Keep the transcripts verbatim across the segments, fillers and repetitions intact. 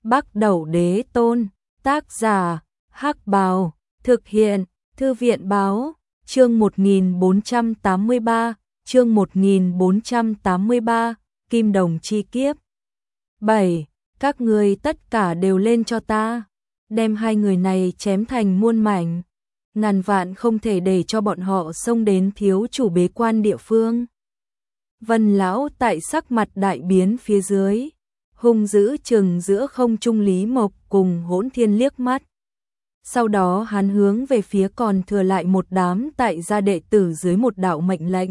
Bắc Đẩu Đế Tôn, tác giả, Hắc Bào, thực hiện, Thư viện Báo, chương một nghìn bốn trăm tám mươi ba, chương một nghìn bốn trăm tám mươi ba, Kim Đồng Chi Kiếp. bảy. Các ngươi tất cả đều lên cho ta, đem hai người này chém thành muôn mảnh, ngàn vạn không thể để cho bọn họ xông đến thiếu chủ bế quan địa phương. Vân lão tại sắc mặt đại biến phía dưới, hung dữ chừng giữa không trung Lý Mộc cùng Hỗn Thiên liếc mắt. Sau đó hắn hướng về phía còn thừa lại một đám tại gia đệ tử dưới một đạo mệnh lệnh,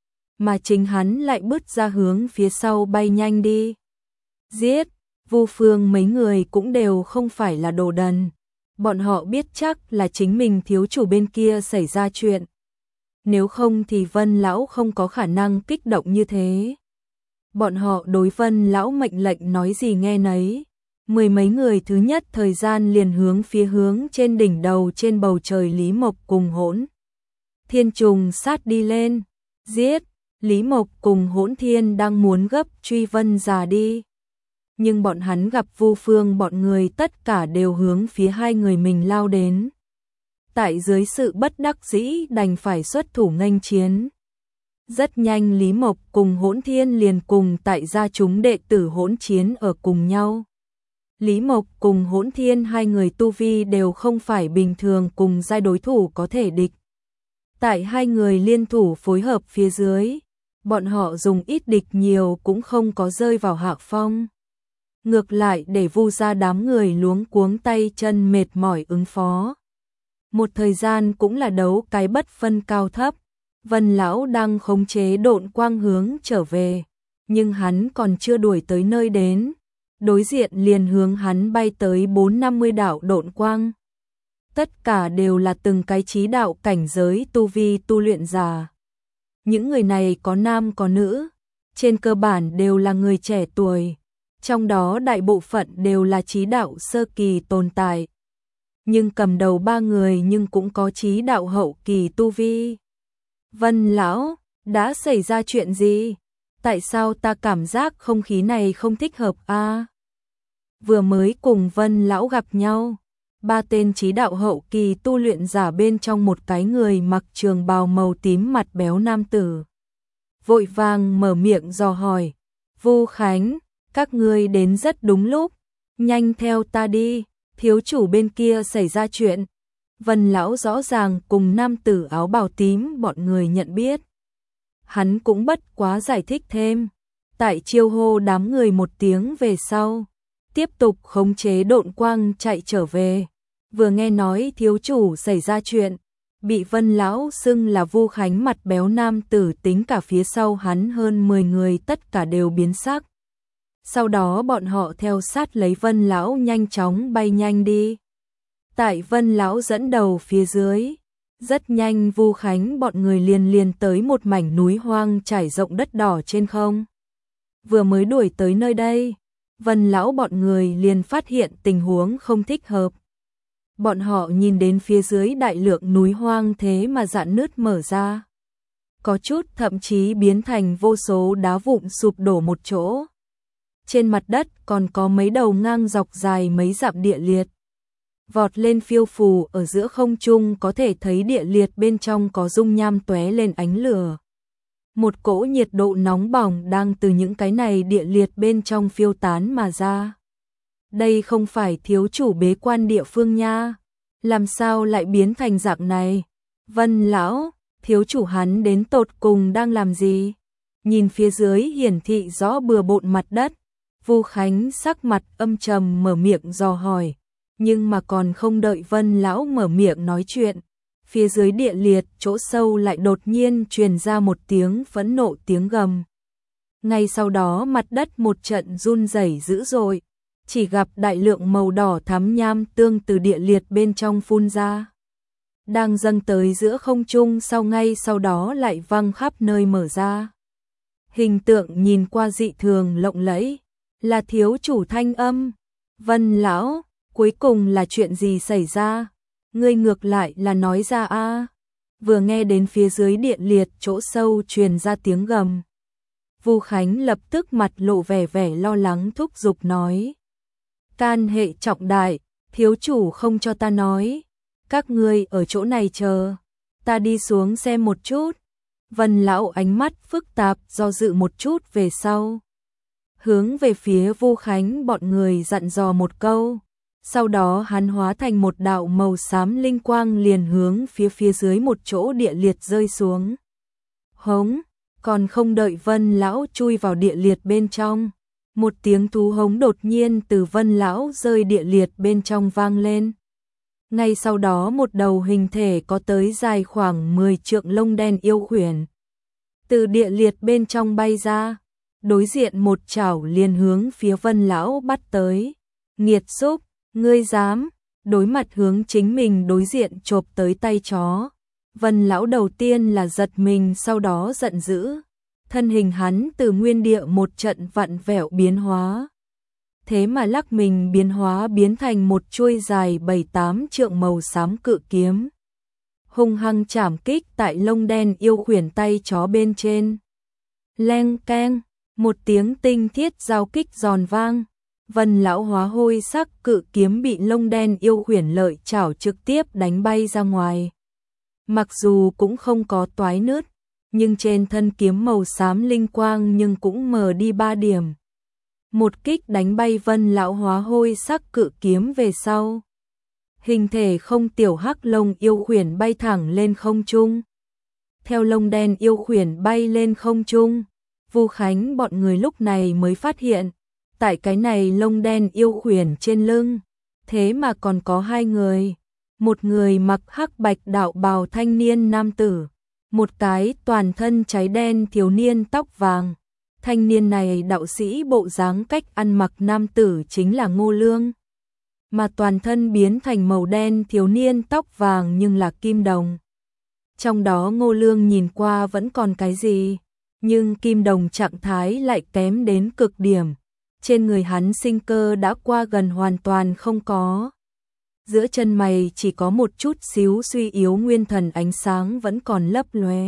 mà chính hắn lại bứt ra hướng phía sau bay nhanh đi. Giết! Vu Phương mấy người cũng đều không phải là đồ đần, bọn họ biết chắc là chính mình thiếu chủ bên kia xảy ra chuyện. Nếu không thì Vân lão không có khả năng kích động như thế. Bọn họ đối Vân lão mệnh lệnh nói gì nghe nấy. Mười mấy người thứ nhất thời gian liền hướng phía hướng trên đỉnh đầu trên bầu trời Lý Mộc cùng Hỗn Thiên trùng sát đi lên. Giết! Lý Mộc cùng Hỗn Thiên đang muốn gấp truy Vân già đi. Nhưng bọn hắn gặp Vu Phương bọn người tất cả đều hướng phía hai người mình lao đến. Tại dưới sự bất đắc dĩ đành phải xuất thủ nghênh chiến. Rất nhanh Lý Mộc cùng Hỗn Thiên liền cùng tại gia chúng đệ tử hỗn chiến ở cùng nhau. Lý Mộc cùng Hỗn Thiên hai người tu vi đều không phải bình thường cùng giai đối thủ có thể địch. Tại hai người liên thủ phối hợp phía dưới, bọn họ dùng ít địch nhiều cũng không có rơi vào hạ phong. Ngược lại để Vu gia đám người luống cuống tay chân mệt mỏi ứng phó. Một thời gian cũng là đấu cái bất phân cao thấp. Vân lão đang khống chế độn quang hướng trở về, nhưng hắn còn chưa đuổi tới nơi đến, đối diện liền hướng hắn bay tới bốn năm mươi đạo độn quang. Tất cả đều là từng cái chí đạo cảnh giới tu vi tu luyện giả. Những người này có nam có nữ, trên cơ bản đều là người trẻ tuổi, trong đó đại bộ phận đều là chí đạo sơ kỳ tồn tại. Nhưng cầm đầu ba người nhưng cũng có chí đạo hậu kỳ tu vi. Vân lão, đã xảy ra chuyện gì? Tại sao ta cảm giác không khí này không thích hợp a? À? Vừa mới cùng Vân lão gặp nhau, ba tên chí đạo hậu kỳ tu luyện giả bên trong một cái người mặc trường bào màu tím mặt béo nam tử. Vội vàng mở miệng dò hỏi, Vu Khánh, các ngươi đến rất đúng lúc, nhanh theo ta đi, thiếu chủ bên kia xảy ra chuyện. Vân lão rõ ràng cùng nam tử áo bào tím bọn người nhận biết. Hắn cũng bất quá giải thích thêm, tại chiêu hô đám người một tiếng về sau, tiếp tục khống chế độn quang chạy trở về. Vừa nghe nói thiếu chủ xảy ra chuyện, bị Vân lão xưng là Vu Khánh mặt béo nam tử tính cả phía sau hắn hơn mười người tất cả đều biến sắc. Sau đó bọn họ theo sát lấy Vân lão nhanh chóng bay nhanh đi. Tại Vân lão dẫn đầu phía dưới, rất nhanh Vu Khánh bọn người liền liền tới một mảnh núi hoang trải rộng đất đỏ trên không. Vừa mới đuổi tới nơi đây, Vân lão bọn người liền phát hiện tình huống không thích hợp. Bọn họ nhìn đến phía dưới đại lượng núi hoang thế mà rạn nứt mở ra. Có chút thậm chí biến thành vô số đá vụn sụp đổ một chỗ. Trên mặt đất còn có mấy đầu ngang dọc dài mấy dặm địa liệt. Vọt lên phiêu phù ở giữa không trung có thể thấy địa liệt bên trong có dung nham tóe lên ánh lửa. Một cỗ nhiệt độ nóng bỏng đang từ những cái này địa liệt bên trong phiêu tán mà ra. Đây không phải thiếu chủ bế quan địa phương nha, làm sao lại biến thành dạng này? Vân lão, thiếu chủ hắn đến tột cùng đang làm gì? Nhìn phía dưới hiển thị rõ bừa bộn mặt đất, Vu Khánh sắc mặt âm trầm mở miệng dò hỏi. Nhưng mà còn không đợi Vân lão mở miệng nói chuyện, phía dưới địa liệt chỗ sâu lại đột nhiên truyền ra một tiếng phẫn nộ tiếng gầm. Ngay sau đó mặt đất một trận run rẩy dữ dội, chỉ gặp đại lượng màu đỏ thắm nham tương từ địa liệt bên trong phun ra. Đang dâng tới giữa không trung sau ngay sau đó lại văng khắp nơi mở ra. Hình tượng nhìn qua dị thường lộng lẫy, là thiếu chủ thanh âm. Vân lão, cuối cùng là chuyện gì xảy ra? Ngươi ngược lại là nói ra a. À. Vừa nghe đến phía dưới điện liệt chỗ sâu truyền ra tiếng gầm, Vu Khánh lập tức mặt lộ vẻ vẻ lo lắng thúc giục nói. can hệ trọng đại, thiếu chủ không cho ta nói, các ngươi ở chỗ này chờ, ta đi xuống xem một chút. Vân lão ánh mắt phức tạp do dự một chút về sau, hướng về phía Vu Khánh bọn người dặn dò một câu, sau đó hắn hóa thành một đạo màu xám linh quang liền hướng phía phía dưới một chỗ địa liệt rơi xuống. Hống, còn không đợi Vân lão chui vào địa liệt bên trong, một tiếng thú hống đột nhiên từ Vân lão rơi địa liệt bên trong vang lên. Ngay sau đó một đầu hình thể có tới dài khoảng mười trượng lông đen yêu khuyển từ địa liệt bên trong bay ra, đối diện một chảo liền hướng phía Vân lão bắt tới. Nghiệt xúc, ngươi dám đối mặt hướng chính mình đối diện chộp tới tay chó. Vân lão đầu tiên là giật mình, sau đó giận dữ, thân hình hắn từ nguyên địa một trận vặn vẹo biến hóa. Thế mà lắc mình biến hóa biến thành một chuôi dài bảy tám trượng màu xám cự kiếm, hung hăng chảm kích tại lông đen yêu khuyển tay chó bên trên. Leng keng, một tiếng tinh thiết giao kích giòn vang, Vân lão hóa hôi sắc cự kiếm bị lông đen yêu khuyển lợi chảo trực tiếp đánh bay ra ngoài. Mặc dù cũng không có toái nứt, nhưng trên thân kiếm màu xám linh quang nhưng cũng mờ đi ba điểm. Một kích đánh bay Vân lão hóa hôi sắc cự kiếm về sau, hình thể không tiểu hắc lông yêu khuyển bay thẳng lên không trung. Theo lông đen yêu khuyển bay lên không trung, Vu Khánh bọn người lúc này mới phát hiện, tại cái này lông đen yêu khuyển trên lưng, thế mà còn có hai người. Một người mặc hắc bạch đạo bào thanh niên nam tử, một cái toàn thân cháy đen thiếu niên tóc vàng. Thanh niên này đạo sĩ bộ dáng cách ăn mặc nam tử chính là Ngô Lương, mà toàn thân biến thành màu đen thiếu niên tóc vàng nhưng là Kim Đồng. Trong đó Ngô Lương nhìn qua vẫn còn cái gì, nhưng Kim Đồng trạng thái lại kém đến cực điểm. Trên người hắn sinh cơ đã qua gần hoàn toàn không có. Giữa chân mày chỉ có một chút xíu suy yếu nguyên thần ánh sáng vẫn còn lấp lóe,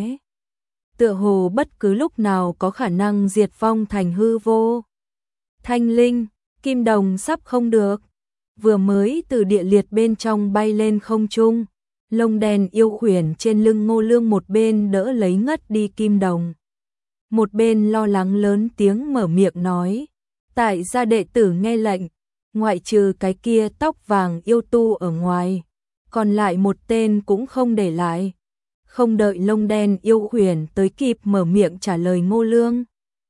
tựa hồ bất cứ lúc nào có khả năng diệt vong thành hư vô. Thanh linh, Kim Đồng sắp không được, vừa mới từ địa liệt bên trong bay lên không trung, lông đen yêu khuyển trên lưng Ngô Lương một bên đỡ lấy ngất đi Kim Đồng, một bên lo lắng lớn tiếng mở miệng nói, tại gia đệ tử nghe lệnh, ngoại trừ cái kia tóc vàng yêu tu ở ngoài, còn lại một tên cũng không để lại. Không đợi lông đen yêu khuyển tới kịp mở miệng trả lời Ngô Lương,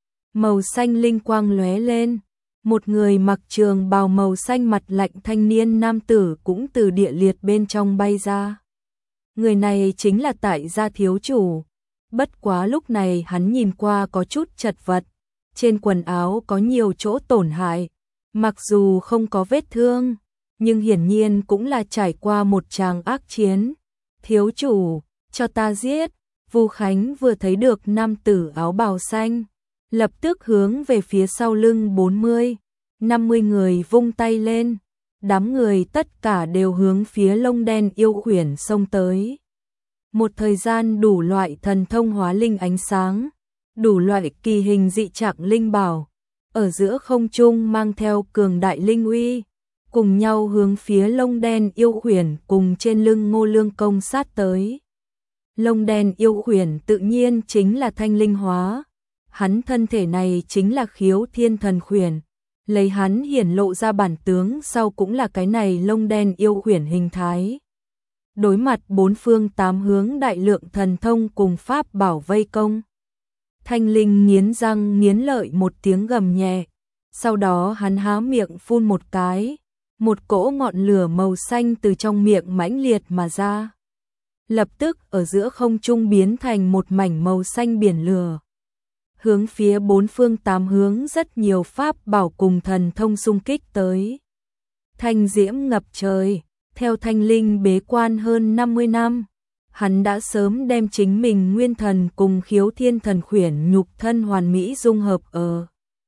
màu xanh linh quang lóe lên, một người mặc trường bào màu xanh mặt lạnh thanh niên nam tử cũng từ địa liệt bên trong bay ra. Người này chính là tại gia thiếu chủ, bất quá lúc này hắn nhìn qua có chút chật vật, trên quần áo có nhiều chỗ tổn hại, mặc dù không có vết thương, nhưng hiển nhiên cũng là trải qua một tràng ác chiến. Thiếu chủ, cho ta giết. Vu Khánh vừa thấy được nam tử áo bào xanh, lập tức hướng về phía sau lưng bốn mươi, năm mươi người vung tay lên, đám người tất cả đều hướng phía lông đen yêu khuyển xông tới. Một thời gian đủ loại thần thông hóa linh ánh sáng, đủ loại kỳ hình dị trạng linh bảo, ở giữa không trung mang theo cường đại linh uy, cùng nhau hướng phía lông đen yêu khuyển cùng trên lưng Ngô Lương công sát tới. Lông đen yêu khuyển tự nhiên chính là thanh linh hóa, hắn thân thể này chính là Khiếu Thiên Thần Khuyển, lấy hắn hiển lộ ra bản tướng sau cũng là cái này lông đen yêu khuyển hình thái. Đối mặt bốn phương tám hướng đại lượng thần thông cùng pháp bảo vây công, thanh linh nghiến răng nghiến lợi một tiếng gầm nhẹ, sau đó hắn há miệng phun một cái, một cỗ ngọn lửa màu xanh từ trong miệng mãnh liệt mà ra. Lập tức ở giữa không trung biến thành một mảnh màu xanh biển lửa, hướng phía bốn phương tám hướng rất nhiều pháp bảo cùng thần thông xung kích tới. Thanh diễm ngập trời, theo thanh linh bế quan hơn năm mươi năm, hắn đã sớm đem chính mình nguyên thần cùng Khiếu Thiên Thần Khuyển nhục thân hoàn mỹ dung hợp ở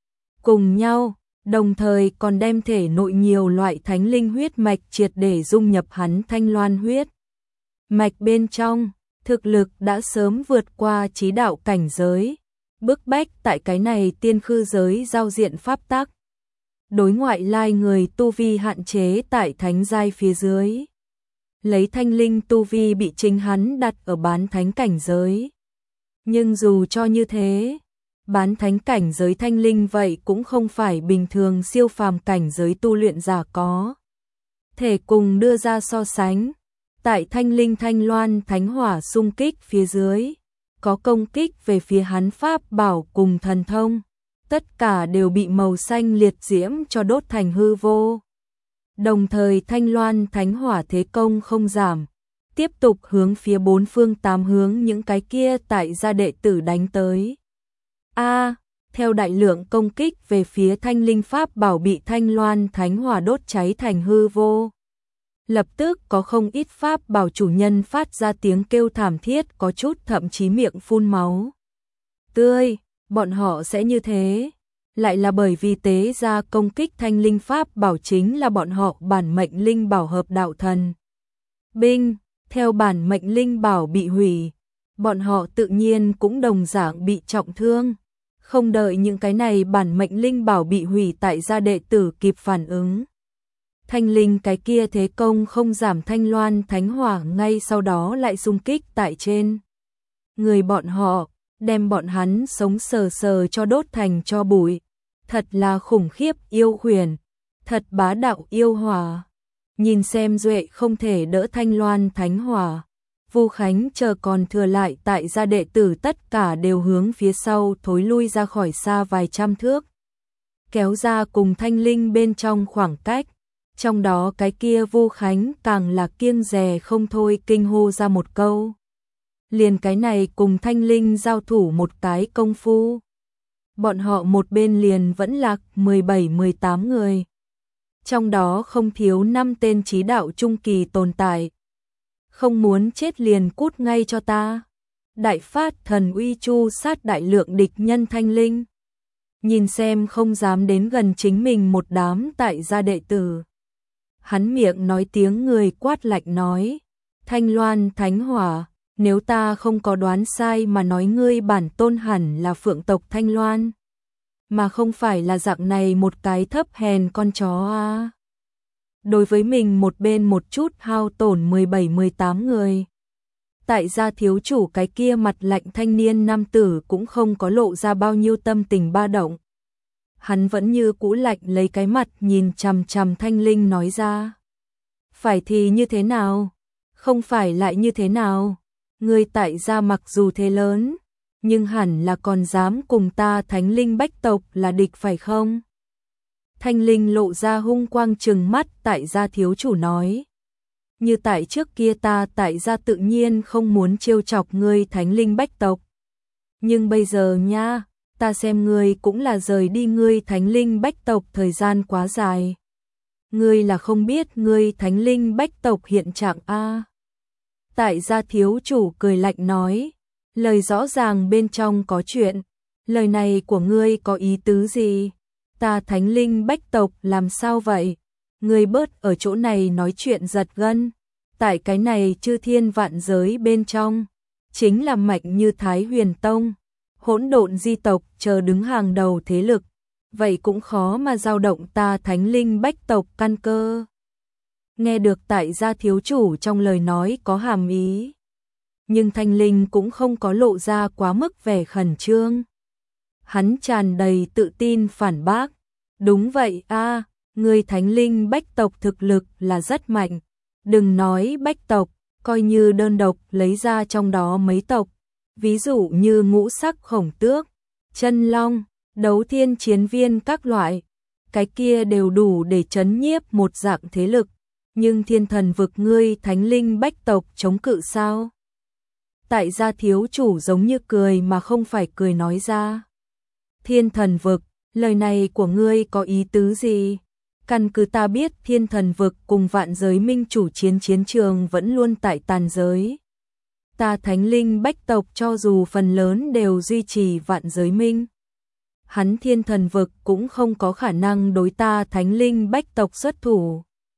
cùng nhau, đồng thời còn đem thể nội nhiều loại thánh linh huyết mạch triệt để dung nhập hắn thanh loan huyết mạch bên trong, thực lực đã sớm vượt qua chí đạo cảnh giới, bức bách tại cái này tiên khư giới giao diện pháp tắc. đối ngoại lai người tu vi hạn chế tại thánh giai phía dưới. Lấy thanh linh tu vi bị chính hắn đặt ở bán thánh cảnh giới. Nhưng dù cho như thế, bán thánh cảnh giới thanh linh vậy cũng không phải bình thường siêu phàm cảnh giới tu luyện giả có thể cùng đưa ra so sánh. Tại thanh linh thanh loan thánh hỏa xung kích phía dưới, có công kích về phía hắn pháp bảo cùng thần thông, tất cả đều bị màu xanh liệt diễm cho đốt thành hư vô. Đồng thời thanh loan thánh hỏa thế công không giảm, tiếp tục hướng phía bốn phương tám hướng những cái kia tại gia đệ tử đánh tới. A, theo đại lượng công kích về phía thanh linh pháp bảo bị thanh loan thánh hỏa đốt cháy thành hư vô. Lập tức có không ít pháp bảo chủ nhân phát ra tiếng kêu thảm thiết, có chút thậm chí miệng phun máu tươi. Bọn họ sẽ như thế, lại là bởi vì tế ra công kích thanh linh pháp bảo chính là bọn họ bản mệnh linh bảo hợp đạo thần binh. Theo bản mệnh linh bảo bị hủy, bọn họ tự nhiên cũng đồng dạng bị trọng thương. Không đợi những cái này bản mệnh linh bảo bị hủy tại gia đệ tử kịp phản ứng, thanh linh cái kia thế công không giảm, thanh loan thánh hỏa ngay sau đó lại xung kích tại trên người bọn họ, đem bọn hắn sống sờ sờ cho đốt thành tro bụi. Thật là khủng khiếp yêu huyền, thật bá đạo yêu hỏa. Nhìn xem duệ không thể đỡ thanh loan thánh hỏa, Vu Khánh chờ còn thừa lại tại gia đệ tử tất cả đều hướng phía sau thối lui ra khỏi xa vài trăm thước, kéo ra cùng thanh linh bên trong khoảng cách. Trong đó cái kia Vu Khánh càng là kiêng dè không thôi, kinh hô ra một câu. Liền cái này cùng thanh linh giao thủ một cái công phu, bọn họ một bên liền vẫn lạc mười bảy mười tám người. Trong đó không thiếu năm tên chí đạo trung kỳ tồn tại. Không muốn chết liền cút ngay cho ta. Đại phát thần uy chu sát đại lượng địch nhân thanh linh. Nhìn xem không dám đến gần chính mình một đám tại gia đệ tử. Hắn miệng nói tiếng người quát lạnh nói. Thanh loan thánh hỏa, nếu ta không có đoán sai mà nói ngươi bản tôn hẳn là phượng tộc Thanh Loan, mà không phải là dạng này một cái thấp hèn con chó a. Đối với mình một bên một chút hao tổn mười bảy mười tám người. Tại gia thiếu chủ cái kia mặt lạnh thanh niên nam tử cũng không có lộ ra bao nhiêu tâm tình ba động. Hắn vẫn như cũ lạnh lấy cái mặt nhìn chằm chằm thanh linh nói ra. Phải thì như thế nào? Không phải lại như thế nào? Ngươi tại gia mặc dù thế lớn, nhưng hẳn là còn dám cùng ta thánh linh bách tộc là địch phải không? Thanh linh lộ ra hung quang trừng mắt tại gia thiếu chủ nói. Như tại trước kia ta tại gia tự nhiên không muốn trêu chọc ngươi thánh linh bách tộc. Nhưng bây giờ nha, ta xem ngươi cũng là rời đi ngươi thánh linh bách tộc thời gian quá dài. Ngươi là không biết ngươi thánh linh bách tộc hiện trạng a. Tại gia thiếu chủ cười lạnh nói, lời rõ ràng bên trong có chuyện, lời này của ngươi có ý tứ gì? Ta thánh linh bách tộc làm sao vậy? Ngươi bớt ở chỗ này nói chuyện giật gân, tại cái này chư thiên vạn giới bên trong, chính là mạnh như Thái Huyền Tông, hỗn độn di tộc chờ đứng hàng đầu thế lực, vậy cũng khó mà dao động ta thánh linh bách tộc căn cơ. Nghe được tại gia thiếu chủ trong lời nói có hàm ý, nhưng thanh linh cũng không có lộ ra quá mức vẻ khẩn trương. Hắn tràn đầy tự tin phản bác, đúng vậy a, người thánh linh bách tộc thực lực là rất mạnh, đừng nói bách tộc, coi như đơn độc lấy ra trong đó mấy tộc, ví dụ như ngũ sắc khổng tước, chân long, đấu thiên chiến viên các loại, cái kia đều đủ để trấn nhiếp một dạng thế lực. Nhưng thiên thần vực ngươi thánh linh bách tộc chống cự sao? Tại gia thiếu chủ giống như cười mà không phải cười nói ra. Thiên thần vực, lời này của ngươi có ý tứ gì? Căn cứ ta biết thiên thần vực cùng vạn giới minh chủ chiến chiến trường vẫn luôn tại tàn giới. Ta thánh linh bách tộc cho dù phần lớn đều duy trì vạn giới minh. Hắn thiên thần vực cũng không có khả năng đối ta thánh linh bách tộc xuất thủ.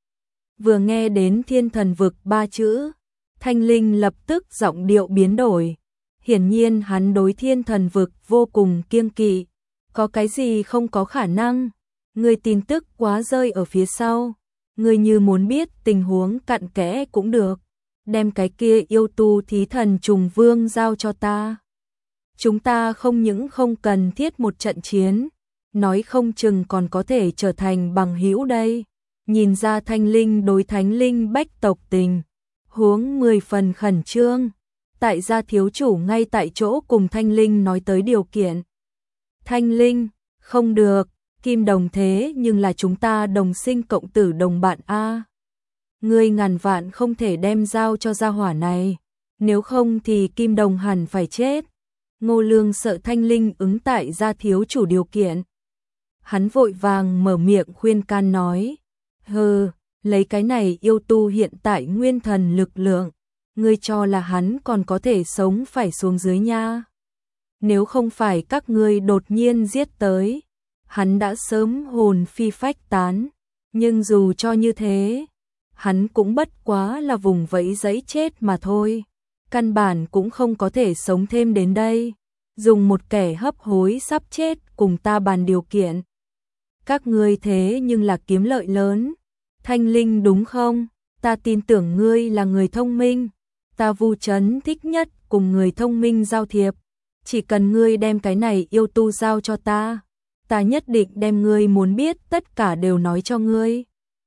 Vừa nghe đến thiên thần vực ba chữ, thanh linh lập tức giọng điệu biến đổi. Hiển nhiên hắn đối thiên thần vực vô cùng kiêng kỵ. Có cái gì không có khả năng? Ngươi tin tức quá rơi ở phía sau, ngươi như muốn biết tình huống cặn kẽ cũng được, đem cái kia yêu tu thí thần trùng vương giao cho ta. Chúng ta không những không cần thiết một trận chiến, nói không chừng còn có thể trở thành bằng hữu đây. Nhìn ra Thanh Linh đối Thánh Linh bách tộc tình, huống mười phần khẩn trương. Tại gia thiếu chủ ngay tại chỗ cùng Thanh Linh nói tới điều kiện. Thanh Linh, không được, Kim Đồng thế nhưng là chúng ta đồng sinh cộng tử đồng bạn a. Ngươi ngàn vạn không thể đem giao cho gia hỏa này, nếu không thì Kim Đồng hẳn phải chết. Ngô Lương sợ Thanh Linh ứng tại gia thiếu chủ điều kiện. Hắn vội vàng mở miệng khuyên can nói, hừ, lấy cái này yêu tu hiện tại nguyên thần lực lượng, ngươi cho là hắn còn có thể sống phải xuống dưới nha. Nếu không phải các ngươi đột nhiên giết tới, hắn đã sớm hồn phi phách tán, nhưng dù cho như thế, hắn cũng bất quá là vùng vẫy giấy chết mà thôi, căn bản cũng không có thể sống thêm đến đây, dùng một kẻ hấp hối sắp chết cùng ta bàn điều kiện. Các ngươi thế nhưng là kiếm lợi lớn, Thanh Linh đúng không? Ta tin tưởng ngươi là người thông minh, ta Vu Trấn thích nhất cùng người thông minh giao thiệp, chỉ cần ngươi đem cái này yêu tu giao cho ta, ta nhất định đem ngươi muốn biết tất cả đều nói cho ngươi.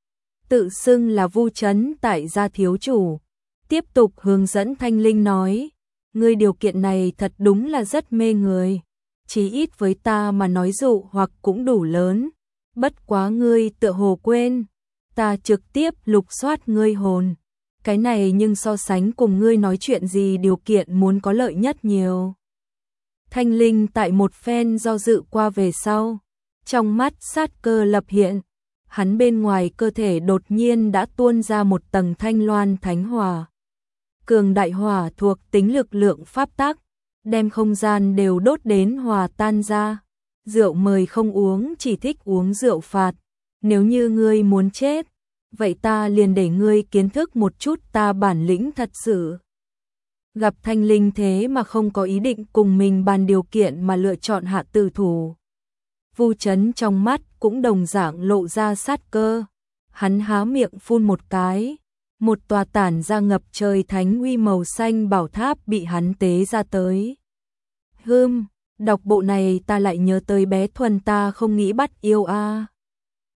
Tự xưng là Vu Trấn tại gia thiếu chủ, tiếp tục hướng dẫn Thanh Linh nói, ngươi điều kiện này thật đúng là rất mê người, chí ít với ta mà nói dụ hoặc cũng đủ lớn, bất quá ngươi tựa hồ quên, ta trực tiếp lục soát ngươi hồn, cái này nhưng so sánh cùng ngươi nói chuyện gì điều kiện muốn có lợi nhất nhiều. Thanh Linh tại một phen do dự qua về sau, trong mắt sát cơ lập hiện, hắn bên ngoài cơ thể đột nhiên đã tuôn ra một tầng thanh loan thánh hỏa. Cường đại hỏa thuộc tính lực lượng pháp tắc, đem không gian đều đốt đến hòa tan ra. Rượu mời không uống, chỉ thích uống rượu phạt. Nếu như ngươi muốn chết, vậy ta liền để ngươi kiến thức một chút ta bản lĩnh thật sự. Gặp Thanh Linh thế mà không có ý định cùng mình bàn điều kiện mà lựa chọn hạ tử thủ. Vu Trấn trong mắt cũng đồng dạng lộ ra sát cơ. Hắn há miệng phun một cái, một tòa tản ra ngập trời thánh uy màu xanh bảo tháp bị hắn tế ra tới. Hừm, đọc bộ này ta lại nhớ tới bé Thuần ta không nghĩ bắt yêu a.